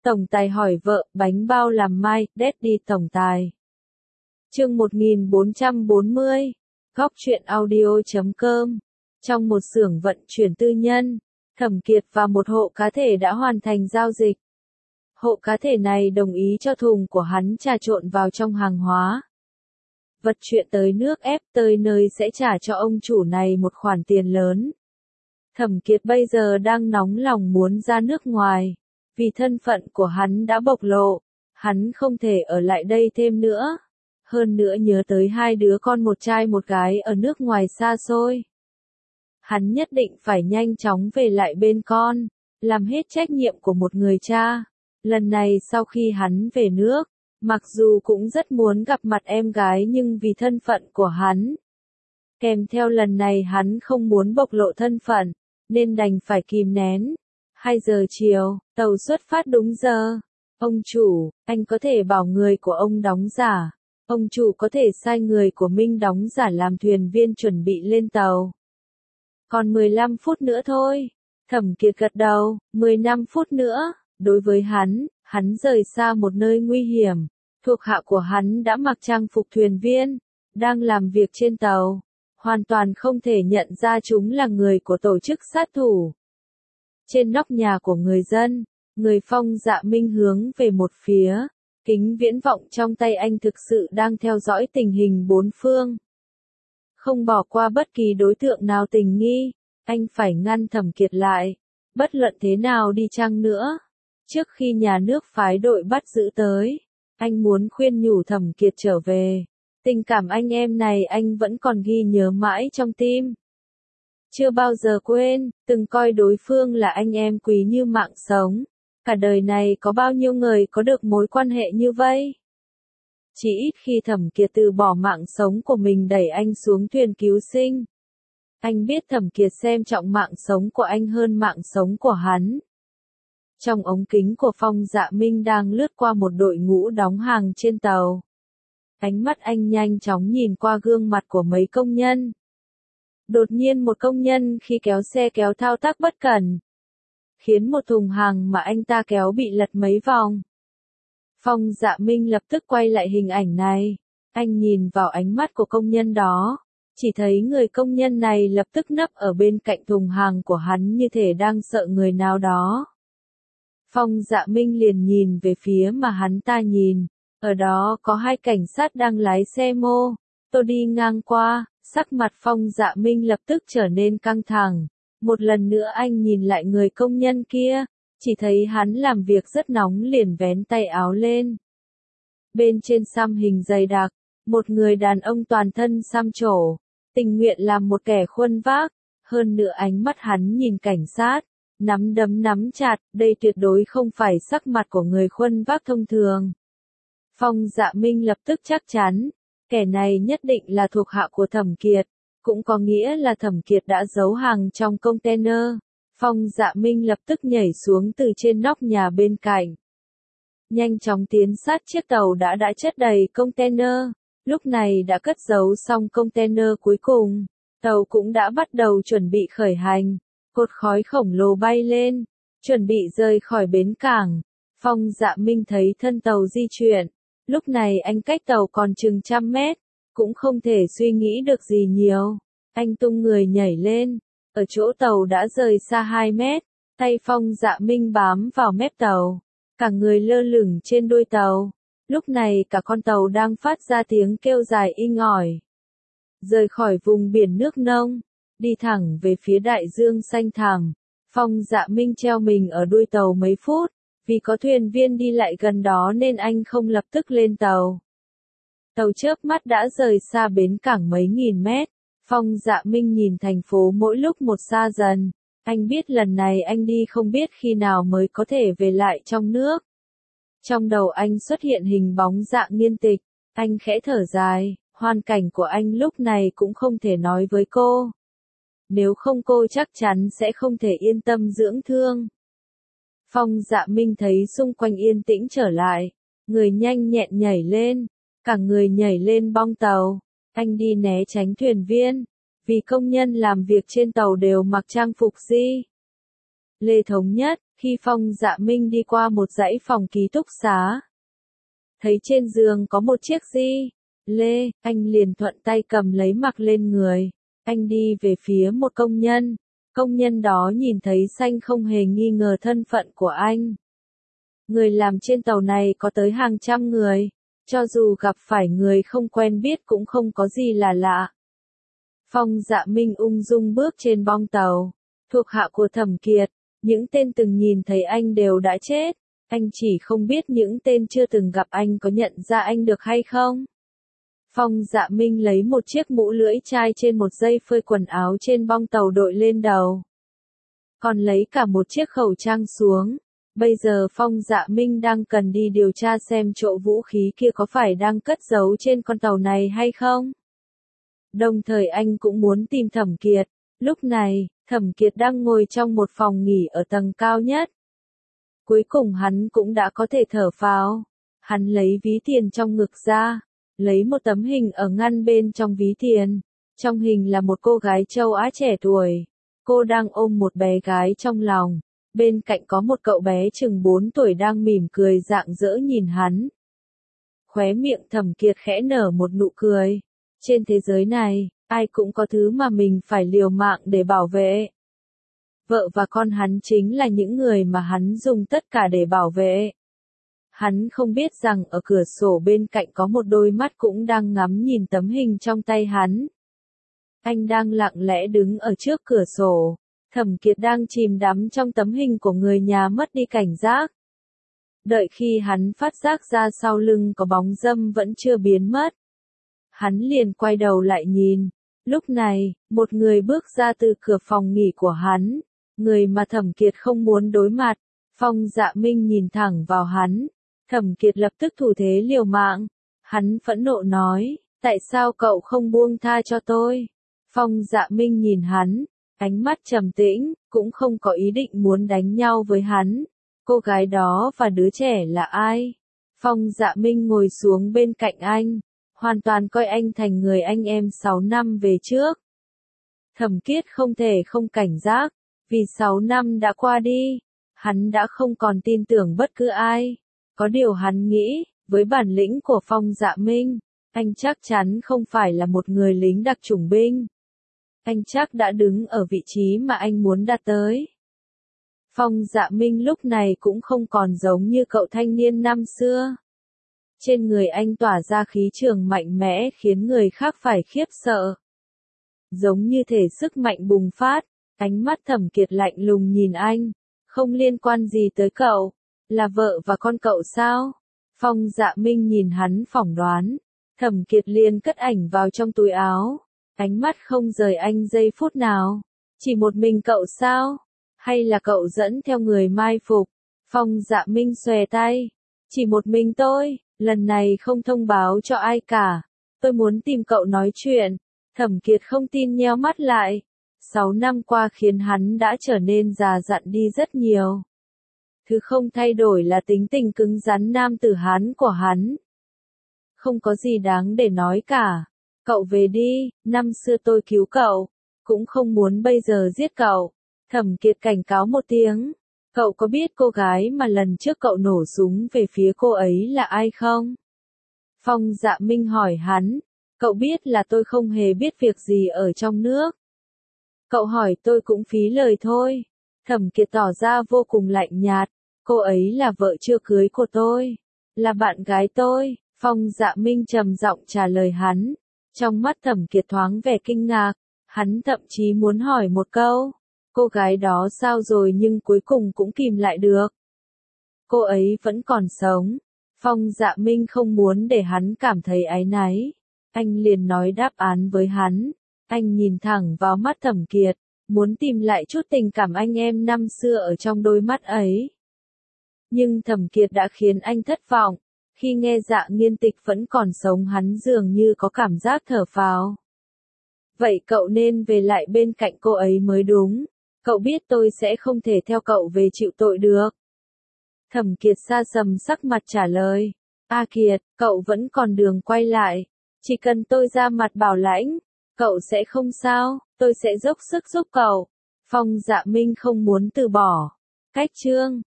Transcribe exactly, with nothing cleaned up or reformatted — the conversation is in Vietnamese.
Tổng tài hỏi vợ, bánh bao làm mai, Daddy tổng tài. Chương một nghìn bốn trăm bốn mươi, góc truyện audio chấm com. Trong một xưởng vận chuyển tư nhân, Thẩm Kiệt và một hộ cá thể đã hoàn thành giao dịch. Hộ cá thể này đồng ý cho thùng của hắn trà trộn vào trong hàng hóa. Vật chuyện tới nước ép tới nơi sẽ trả cho ông chủ này một khoản tiền lớn. Thẩm Kiệt bây giờ đang nóng lòng muốn ra nước ngoài. Vì thân phận của hắn đã bộc lộ, hắn không thể ở lại đây thêm nữa. Hơn nữa nhớ tới hai đứa con một trai một gái ở nước ngoài xa xôi. Hắn nhất định phải nhanh chóng về lại bên con, làm hết trách nhiệm của một người cha. Lần này sau khi hắn về nước, mặc dù cũng rất muốn gặp mặt em gái nhưng vì thân phận của hắn. Kèm theo lần này hắn không muốn bộc lộ thân phận, nên đành phải kìm nén. hai giờ chiều, tàu xuất phát đúng giờ. Ông chủ, anh có thể bảo người của ông đóng giả. Ông chủ có thể sai người của Minh đóng giả làm thuyền viên chuẩn bị lên tàu. Còn mười lăm phút nữa thôi. Thẩm Kiệt gật đầu, mười lăm phút nữa. Đối với hắn, hắn rời xa một nơi nguy hiểm. Thuộc hạ của hắn đã mặc trang phục thuyền viên, đang làm việc trên tàu. Hoàn toàn không thể nhận ra chúng là người của tổ chức sát thủ. Trên nóc nhà của người dân, người Phong Dạ Minh hướng về một phía, kính viễn vọng trong tay anh thực sự đang theo dõi tình hình bốn phương. Không bỏ qua bất kỳ đối tượng nào tình nghi, anh phải ngăn Thẩm Kiệt lại, bất luận thế nào đi chăng nữa. Trước khi nhà nước phái đội bắt giữ tới, anh muốn khuyên nhủ Thẩm Kiệt trở về. Tình cảm anh em này anh vẫn còn ghi nhớ mãi trong tim. Chưa bao giờ quên, từng coi đối phương là anh em quý như mạng sống. Cả đời này có bao nhiêu người có được mối quan hệ như vậy? Chỉ ít khi Thẩm Kiệt từ bỏ mạng sống của mình đẩy anh xuống thuyền cứu sinh. Anh biết Thẩm Kiệt xem trọng mạng sống của anh hơn mạng sống của hắn. Trong ống kính của Phong Dạ Minh đang lướt qua một đội ngũ đóng hàng trên tàu. Ánh mắt anh nhanh chóng nhìn qua gương mặt của mấy công nhân. Đột nhiên một công nhân khi kéo xe kéo thao tác bất cẩn, khiến một thùng hàng mà anh ta kéo bị lật mấy vòng. Phong Dạ Minh lập tức quay lại hình ảnh này. Anh nhìn vào ánh mắt của công nhân đó, chỉ thấy người công nhân này lập tức nấp ở bên cạnh thùng hàng của hắn như thể đang sợ người nào đó. Phong Dạ Minh liền nhìn về phía mà hắn ta nhìn. Ở đó có hai cảnh sát đang lái xe mô tô đi ngang qua. Sắc mặt Phong Dạ Minh lập tức trở nên căng thẳng. Một lần nữa anh nhìn lại người công nhân kia, chỉ thấy hắn làm việc rất nóng liền vén tay áo lên. Bên trên xăm hình dày đặc, một người đàn ông toàn thân xăm trổ, tình nguyện làm một kẻ khuân vác. Hơn nữa ánh mắt hắn nhìn cảnh sát, nắm đấm nắm chặt, đây tuyệt đối không phải sắc mặt của người khuân vác thông thường. Phong Dạ Minh lập tức chắc chắn. Kẻ này nhất định là thuộc hạ của Thẩm Kiệt, cũng có nghĩa là Thẩm Kiệt đã giấu hàng trong container. Phong Dạ Minh lập tức nhảy xuống từ trên nóc nhà bên cạnh. Nhanh chóng tiến sát chiếc tàu đã đã chất đầy container, lúc này đã cất giấu xong container cuối cùng. Tàu cũng đã bắt đầu chuẩn bị khởi hành, cột khói khổng lồ bay lên, chuẩn bị rời khỏi bến cảng. Phong Dạ Minh thấy thân tàu di chuyển. Lúc này anh cách tàu còn chừng trăm mét, cũng không thể suy nghĩ được gì nhiều. Anh tung người nhảy lên, ở chỗ tàu đã rời xa hai mét, tay Phong Dạ Minh bám vào mép tàu, cả người lơ lửng trên đuôi tàu. Lúc này cả con tàu đang phát ra tiếng kêu dài inh ỏi. Rời khỏi vùng biển nước nông, đi thẳng về phía đại dương xanh thẳm. Phong Dạ Minh treo mình ở đuôi tàu mấy phút. Vì có thuyền viên đi lại gần đó nên anh không lập tức lên tàu. Tàu chớp mắt đã rời xa bến cảng mấy nghìn mét. Phong Dạ Minh nhìn thành phố mỗi lúc một xa dần. Anh biết lần này anh đi không biết khi nào mới có thể về lại trong nước. Trong đầu anh xuất hiện hình bóng Dạ Nghiên Tịch. Anh khẽ thở dài, hoàn cảnh của anh lúc này cũng không thể nói với cô. Nếu không cô chắc chắn sẽ không thể yên tâm dưỡng thương. Phong Dạ Minh thấy xung quanh yên tĩnh trở lại, người nhanh nhẹn nhảy lên, cả người nhảy lên bong tàu. Anh đi né tránh thuyền viên, vì công nhân làm việc trên tàu đều mặc trang phục di. Lê Thống Nhất, Khi Phong Dạ Minh đi qua một dãy phòng ký túc xá, thấy trên giường có một chiếc di lê, anh liền thuận tay cầm lấy mặc lên người. Anh đi về phía một công nhân. Công nhân đó nhìn thấy xanh không hề nghi ngờ thân phận của anh. Người làm trên tàu này có tới hàng trăm người, cho dù gặp phải người không quen biết cũng không có gì là lạ. Phong Dạ Minh ung dung bước trên bong tàu, thuộc hạ của Thẩm Kiệt, những tên từng nhìn thấy anh đều đã chết, anh chỉ không biết những tên chưa từng gặp anh có nhận ra anh được hay không. Phong Dạ Minh lấy một chiếc mũ lưỡi chai trên một dây phơi quần áo trên bong tàu đội lên đầu. Còn lấy cả một chiếc khẩu trang xuống. Bây giờ Phong Dạ Minh đang cần đi điều tra xem chỗ vũ khí kia có phải đang cất giấu trên con tàu này hay không. Đồng thời anh cũng muốn tìm Thẩm Kiệt. Lúc này, Thẩm Kiệt đang ngồi trong một phòng nghỉ ở tầng cao nhất. Cuối cùng hắn cũng đã có thể thở phào. Hắn lấy ví tiền trong ngực ra, lấy một tấm hình ở ngăn bên trong ví tiền. Trong hình là một cô gái châu Á trẻ tuổi. Cô đang ôm một bé gái trong lòng. Bên cạnh có một cậu bé chừng bốn tuổi đang mỉm cười rạng rỡ nhìn hắn. Khóe miệng Thẩm Kiệt khẽ nở một nụ cười. Trên thế giới này, ai cũng có thứ mà mình phải liều mạng để bảo vệ. Vợ và con hắn chính là những người mà hắn dùng tất cả để bảo vệ. Hắn không biết rằng ở cửa sổ bên cạnh có một đôi mắt cũng đang ngắm nhìn tấm hình trong tay hắn. Anh đang lặng lẽ đứng ở trước cửa sổ. Thẩm Kiệt đang chìm đắm trong tấm hình của người nhà mất đi cảnh giác. Đợi khi hắn phát giác ra sau lưng có bóng dâm vẫn chưa biến mất. Hắn liền quay đầu lại nhìn. Lúc này, một người bước ra từ cửa phòng nghỉ của hắn. Người mà Thẩm Kiệt không muốn đối mặt. Phong Dạ Minh nhìn thẳng vào hắn. Thẩm Kiệt lập tức thủ thế liều mạng. Hắn phẫn nộ nói, tại sao cậu không buông tha cho tôi? Phong Dạ Minh nhìn hắn. Ánh mắt trầm tĩnh, cũng không có ý định muốn đánh nhau với hắn. Cô gái đó và đứa trẻ là ai? Phong Dạ Minh ngồi xuống bên cạnh anh, hoàn toàn coi anh thành người anh em sáu năm về trước. Thẩm Kiệt không thể không cảnh giác, vì sáu năm đã qua đi, hắn đã không còn tin tưởng bất cứ ai. Có điều hắn nghĩ, với bản lĩnh của Phong Dạ Minh, anh chắc chắn không phải là một người lính đặc chủng binh. Anh chắc đã đứng ở vị trí mà anh muốn đạt tới. Phong Dạ Minh lúc này cũng không còn giống như cậu thanh niên năm xưa. Trên người anh tỏa ra khí trường mạnh mẽ khiến người khác phải khiếp sợ. Giống như thể sức mạnh bùng phát, ánh mắt Thẩm Kiệt lạnh lùng nhìn anh. Không liên quan gì tới cậu, là vợ và con cậu sao? Phong Dạ Minh nhìn hắn phỏng đoán. Thẩm Kiệt liền cất ảnh vào trong túi áo. Ánh mắt không rời anh giây phút nào. Chỉ một mình cậu sao? Hay là cậu dẫn theo người mai phục? Phong Dạ Minh xòe tay. Chỉ một mình tôi, lần này không thông báo cho ai cả. Tôi muốn tìm cậu nói chuyện. Thẩm Kiệt không tin nheo mắt lại. Sáu năm qua khiến hắn đã trở nên già dặn đi rất nhiều. Thứ không thay đổi là tính tình cứng rắn nam tử Hán của hắn. Không có gì đáng để nói cả. Cậu về đi, năm xưa tôi cứu cậu, cũng không muốn bây giờ giết cậu. Thẩm Kiệt cảnh cáo một tiếng. Cậu có biết cô gái mà lần trước cậu nổ súng về phía cô ấy là ai không? Phong Dạ Minh hỏi hắn. Cậu biết là tôi không hề biết việc gì ở trong nước. Cậu hỏi tôi cũng phí lời thôi. Thẩm Kiệt tỏ ra vô cùng lạnh nhạt. Cô ấy là vợ chưa cưới của tôi. Là bạn gái tôi. Phong Dạ Minh trầm giọng trả lời hắn. Trong mắt Thẩm Kiệt thoáng vẻ kinh ngạc. Hắn thậm chí muốn hỏi một câu. Cô gái đó sao rồi nhưng cuối cùng cũng kìm lại được. Cô ấy vẫn còn sống. Phong Dạ Minh không muốn để hắn cảm thấy áy náy. Anh liền nói đáp án với hắn. Anh nhìn thẳng vào mắt Thẩm Kiệt. Muốn tìm lại chút tình cảm anh em năm xưa ở trong đôi mắt ấy. Nhưng Thẩm Kiệt đã khiến anh thất vọng. Khi nghe Dạ Nghiên Tịch vẫn còn sống hắn dường như có cảm giác thở phào. Vậy cậu nên về lại bên cạnh cô ấy mới đúng. Cậu biết tôi sẽ không thể theo cậu về chịu tội được. Thẩm Kiệt xa sầm sắc mặt trả lời. A Kiệt, cậu vẫn còn đường quay lại. Chỉ cần tôi ra mặt bảo lãnh, cậu sẽ không sao, tôi sẽ dốc sức giúp cậu. Phong Dạ Minh không muốn từ bỏ. Cách chương